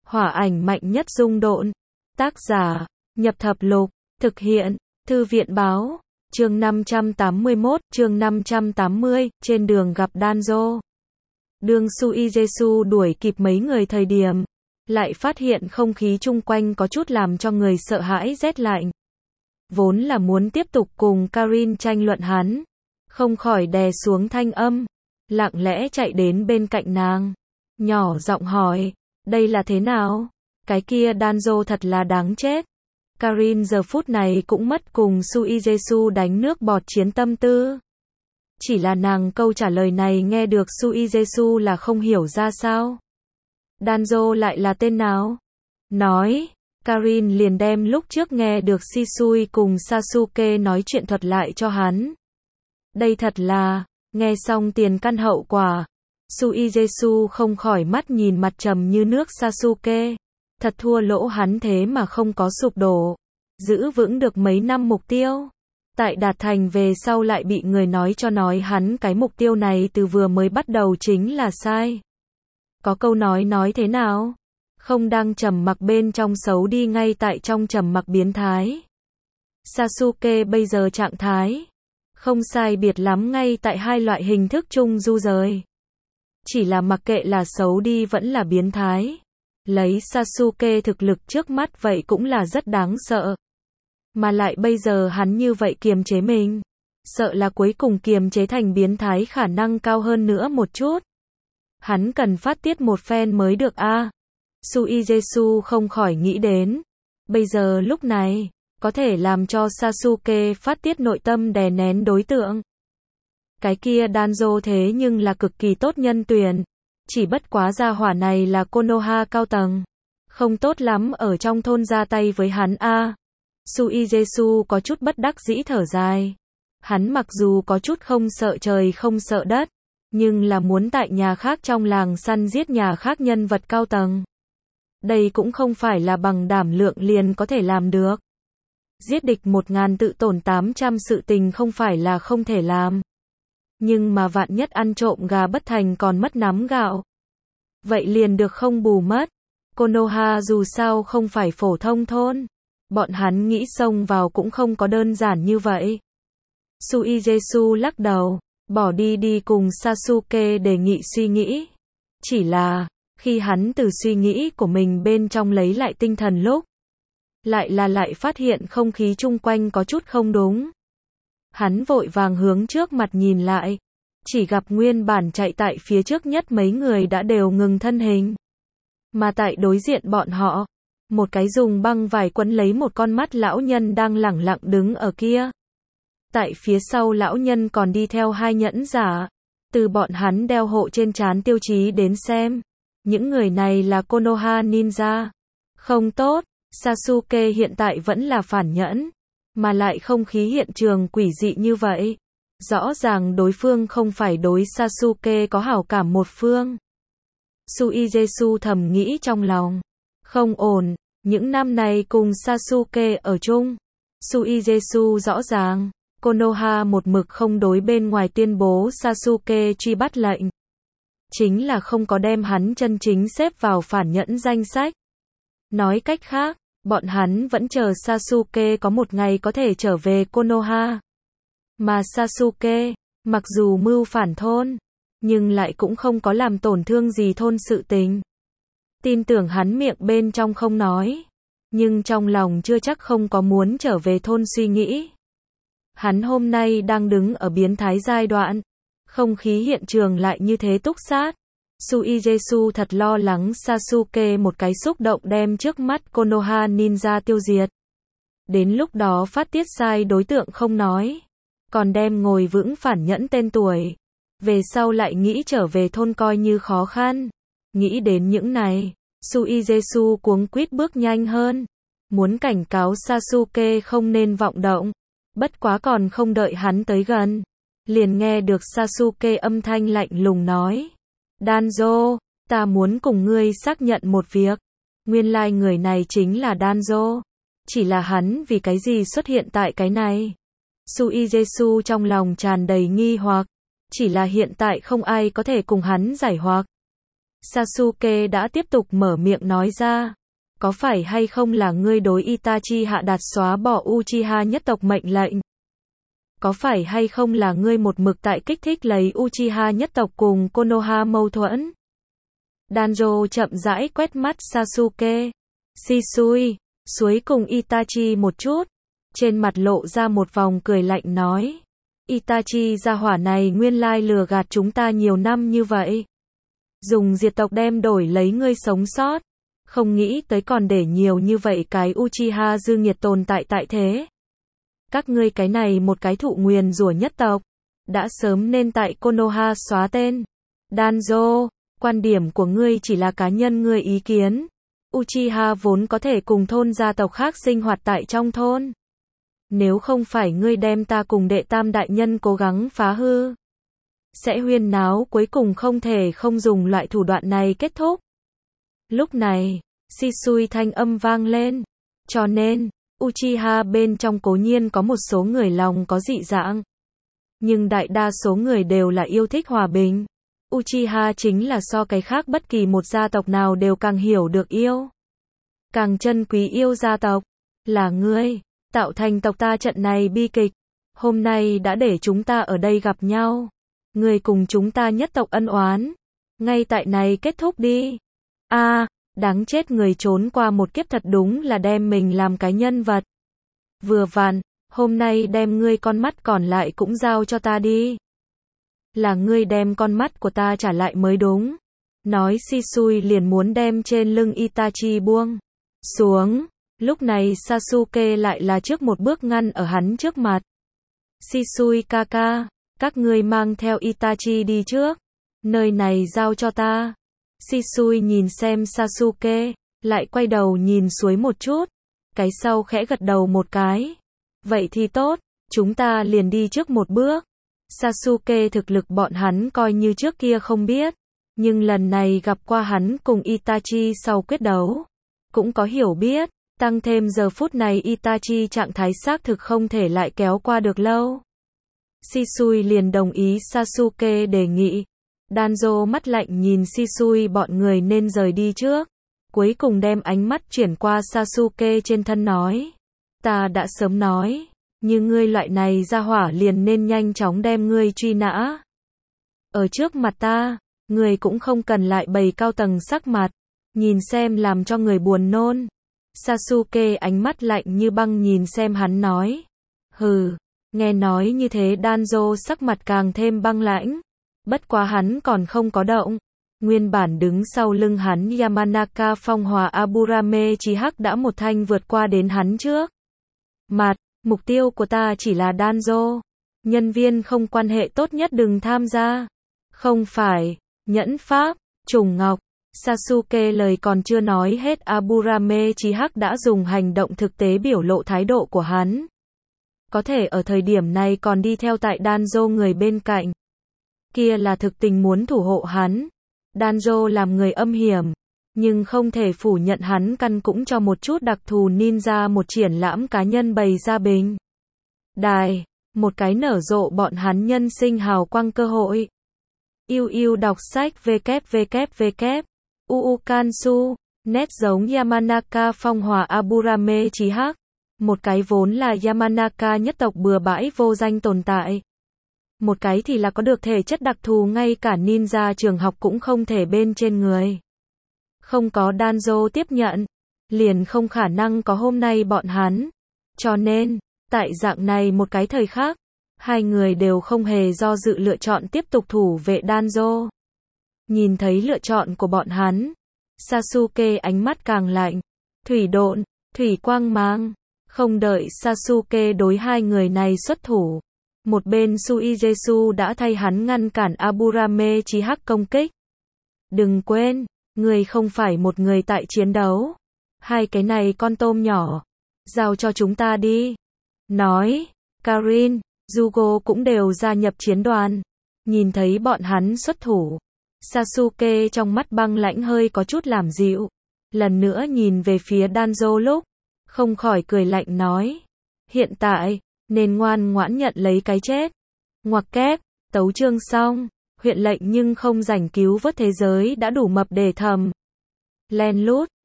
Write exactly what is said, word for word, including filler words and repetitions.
Hỏa ảnh mạnh nhất rung độn. Tác giả, Nhập Thập Lục. Thực hiện, Thư viện báo. Chương năm trăm tám mươi mốt, chương năm trăm tám mươi, trên đường gặp Danzo. Đường Suijesu đuổi kịp mấy người thời điểm, lại phát hiện không khí chung quanh có chút làm cho người sợ hãi rét lạnh. Vốn là muốn tiếp tục cùng Karin tranh luận hắn, không khỏi đè xuống thanh âm, lặng lẽ chạy đến bên cạnh nàng, nhỏ giọng hỏi, đây là thế nào? Cái kia Danzo thật là đáng chết. Karin giờ phút này cũng mất cùng Suijesu đánh nước bọt chiến tâm tư. Chỉ là nàng câu trả lời này nghe được Suijesu là không hiểu ra sao. Danzo lại là tên nào? Nói, Karin liền đem lúc trước nghe được Shisui cùng Sasuke nói chuyện thuật lại cho hắn. Đây thật là, nghe xong tiền căn hậu quả. Suijesu không khỏi mắt nhìn mặt trầm như nước Sasuke. Thật thua lỗ hắn thế mà không có sụp đổ. Giữ vững được mấy năm mục tiêu. Tại đạt thành về sau lại bị người nói cho nói hắn cái mục tiêu này từ vừa mới bắt đầu chính là sai. Có câu nói nói thế nào? Không đang trầm mặc bên trong xấu đi ngay tại trong trầm mặc biến thái. Sasuke bây giờ trạng thái không sai biệt lắm ngay tại hai loại hình thức chung du rời. Chỉ là mặc kệ là xấu đi vẫn là biến thái. Lấy Sasuke thực lực trước mắt vậy cũng là rất đáng sợ. Mà lại bây giờ hắn như vậy kiềm chế mình. Sợ là cuối cùng kiềm chế thành biến thái khả năng cao hơn nữa một chút. Hắn cần phát tiết một phen mới được a. À, Suijesu không khỏi nghĩ đến. Bây giờ lúc này, có thể làm cho Sasuke phát tiết nội tâm đè nén đối tượng. Cái kia Danzo thế nhưng là cực kỳ tốt nhân tuyển. Chỉ bất quá gia hỏa này là Konoha cao tầng. Không tốt lắm ở trong thôn ra tay với hắn a. À, Suijesu có chút bất đắc dĩ thở dài. Hắn mặc dù có chút không sợ trời không sợ đất, nhưng là muốn tại nhà khác trong làng săn giết nhà khác nhân vật cao tầng. Đây cũng không phải là bằng đảm lượng liền có thể làm được. Giết địch một ngàn tự tổn tám trăm sự tình không phải là không thể làm. Nhưng mà vạn nhất ăn trộm gà bất thành còn mất nắm gạo. Vậy liền được không bù mất. Konoha dù sao không phải phổ thông thôn. Bọn hắn nghĩ xông vào cũng không có đơn giản như vậy. Suijesu lắc đầu, bỏ đi đi cùng Sasuke đề nghị suy nghĩ. Chỉ là, khi hắn từ suy nghĩ của mình bên trong lấy lại tinh thần lúc, lại là lại phát hiện không khí chung quanh có chút không đúng. Hắn vội vàng hướng trước mặt nhìn lại, chỉ gặp nguyên bản chạy tại phía trước nhất mấy người đã đều ngừng thân hình. Mà tại đối diện bọn họ, một cái dùng băng vải quấn lấy một con mắt lão nhân đang lẳng lặng đứng ở kia. Tại phía sau lão nhân còn đi theo hai nhẫn giả. Từ bọn hắn đeo hộ trên trán tiêu chí đến xem. Những người này là Konoha Ninja. Không tốt, Sasuke hiện tại vẫn là phản nhẫn. Mà lại không khí hiện trường quỷ dị như vậy. Rõ ràng đối phương không phải đối Sasuke có hảo cảm một phương. Suijesu thầm nghĩ trong lòng. Không ổn, những năm này cùng Sasuke ở chung. Suijesu rõ ràng, Konoha một mực không đối bên ngoài tuyên bố Sasuke truy bắt lệnh. Chính là không có đem hắn chân chính xếp vào phản nhẫn danh sách. Nói cách khác, bọn hắn vẫn chờ Sasuke có một ngày có thể trở về Konoha. Mà Sasuke, mặc dù mưu phản thôn, nhưng lại cũng không có làm tổn thương gì thôn sự tình. Tin tưởng hắn miệng bên trong không nói, nhưng trong lòng chưa chắc không có muốn trở về thôn suy nghĩ. Hắn hôm nay đang đứng ở biến thái giai đoạn, không khí hiện trường lại như thế túc sát. Suijesu thật lo lắng Sasuke một cái xúc động đem trước mắt Konoha Ninja tiêu diệt. Đến lúc đó phát tiết sai đối tượng không nói, còn đem ngồi vững phản nhẫn tên tuổi. Về sau lại nghĩ trở về thôn coi như khó khăn. Nghĩ đến những này, Suijesu cuống quýt bước nhanh hơn. Muốn cảnh cáo Sasuke không nên vọng động. Bất quá còn không đợi hắn tới gần. Liền nghe được Sasuke âm thanh lạnh lùng nói. Danzo, ta muốn cùng ngươi xác nhận một việc. Nguyên lai người này chính là Danzo. Chỉ là hắn vì cái gì xuất hiện tại cái này. Suijesu trong lòng tràn đầy nghi hoặc. Chỉ là hiện tại không ai có thể cùng hắn giải hoặc. Sasuke đã tiếp tục mở miệng nói ra. Có phải hay không là ngươi đối Itachi hạ đạt xóa bỏ Uchiha nhất tộc mệnh lệnh? Có phải hay không là ngươi một mực tại kích thích lấy Uchiha nhất tộc cùng Konoha mâu thuẫn? Danzo chậm rãi quét mắt Sasuke. Shisui, suối cùng Itachi một chút. Trên mặt lộ ra một vòng cười lạnh nói. Itachi gia hỏa này nguyên lai lừa gạt chúng ta nhiều năm như vậy. Dùng diệt tộc đem đổi lấy ngươi sống sót. Không nghĩ tới còn để nhiều như vậy cái Uchiha dư nghiệt tồn tại tại thế. Các ngươi cái này một cái thụ nguyền rủa nhất tộc. Đã sớm nên tại Konoha xóa tên. Danzo, quan điểm của ngươi chỉ là cá nhân ngươi ý kiến. Uchiha vốn có thể cùng thôn gia tộc khác sinh hoạt tại trong thôn. Nếu không phải ngươi đem ta cùng đệ tam đại nhân cố gắng phá hư. Sẽ huyên náo cuối cùng không thể không dùng loại thủ đoạn này kết thúc. Lúc này, Shisui thanh âm vang lên. Cho nên, Uchiha bên trong cố nhiên có một số người lòng có dị dạng. Nhưng đại đa số người đều là yêu thích hòa bình. Uchiha chính là so cái khác bất kỳ một gia tộc nào đều càng hiểu được yêu. Càng trân quý yêu gia tộc. Là ngươi, tạo thành tộc ta trận này bi kịch. Hôm nay đã để chúng ta ở đây gặp nhau. Ngươi cùng chúng ta nhất tộc ân oán. Ngay tại này kết thúc đi. A, à, đáng chết, người trốn qua một kiếp thật đúng là đem mình làm cái nhân vật. Vừa vặn, hôm nay đem ngươi con mắt còn lại cũng giao cho ta đi. Là ngươi đem con mắt của ta trả lại mới đúng. Nói Shisui liền muốn đem trên lưng Itachi buông xuống. Lúc này Sasuke lại là trước một bước ngăn ở hắn trước mặt. Shisui kaka, các ngươi mang theo Itachi đi trước. Nơi này giao cho ta. Shisui nhìn xem Sasuke, lại quay đầu nhìn suối một chút. Cái sau khẽ gật đầu một cái. Vậy thì tốt, chúng ta liền đi trước một bước. Sasuke thực lực bọn hắn coi như trước kia không biết. Nhưng lần này gặp qua hắn cùng Itachi sau quyết đấu. Cũng có hiểu biết, tăng thêm giờ phút này Itachi trạng thái xác thực không thể lại kéo qua được lâu. Shisui liền đồng ý Sasuke đề nghị. Danzo mắt lạnh nhìn Shisui bọn người nên rời đi trước. Cuối cùng đem ánh mắt chuyển qua Sasuke trên thân nói. Ta đã sớm nói, như ngươi loại này ra hỏa liền nên nhanh chóng đem ngươi truy nã. Ở trước mặt ta, ngươi cũng không cần lại bày cao tầng sắc mặt, nhìn xem làm cho người buồn nôn. Sasuke ánh mắt lạnh như băng nhìn xem hắn nói. Hừ, nghe nói như thế Danzo sắc mặt càng thêm băng lãnh. Bất quá hắn còn không có động. Nguyên bản đứng sau lưng hắn Yamanaka phong hòa Aburame Chihak đã một thanh vượt qua đến hắn trước. Mặt, mục tiêu của ta chỉ là Danzo. Nhân viên không quan hệ tốt nhất đừng tham gia. Không phải, nhẫn pháp, trùng ngọc. Sasuke lời còn chưa nói hết Aburame Chihak đã dùng hành động thực tế biểu lộ thái độ của hắn. Có thể ở thời điểm này còn đi theo tại Danzo người bên cạnh. Kia là thực tình muốn thủ hộ hắn. Danzo làm người âm hiểm, nhưng không thể phủ nhận hắn căn cũng cho một chút đặc thù ninja một triển lãm cá nhân bày ra bình đài, một cái nở rộ bọn hắn nhân sinh hào quang cơ hội. Yêu yêu đọc sách www. Uukansu, nét giống Yamanaka phong hòa Aburame Chihak, một cái vốn là Yamanaka nhất tộc bừa bãi vô danh tồn tại. Một cái thì là có được thể chất đặc thù ngay cả ninja trường học cũng không thể bên trên người. Không có Danzo tiếp nhận, liền không khả năng có hôm nay bọn hắn. Cho nên, tại dạng này một cái thời khác, hai người đều không hề do dự lựa chọn tiếp tục thủ vệ Danzo. Nhìn thấy lựa chọn của bọn hắn, Sasuke ánh mắt càng lạnh. Thủy độn, thủy quang mang. Không đợi Sasuke đối hai người này xuất thủ. Một bên Suijesu đã thay hắn ngăn cản Aburame Chihak công kích. Đừng quên, người không phải một người tại chiến đấu. Hai cái này con tôm nhỏ. Giao cho chúng ta đi. Nói, Karin, Yugo cũng đều gia nhập chiến đoàn. Nhìn thấy bọn hắn xuất thủ. Sasuke trong mắt băng lãnh hơi có chút làm dịu. Lần nữa nhìn về phía Danzo lúc. Không khỏi cười lạnh nói. Hiện tại, nên ngoan ngoãn nhận lấy cái chết. Ngoặc kép, tấu chương xong. huyện lệnh nhưng không rảnh cứu vớt thế giới đã đủ mập để thầm. Len lút,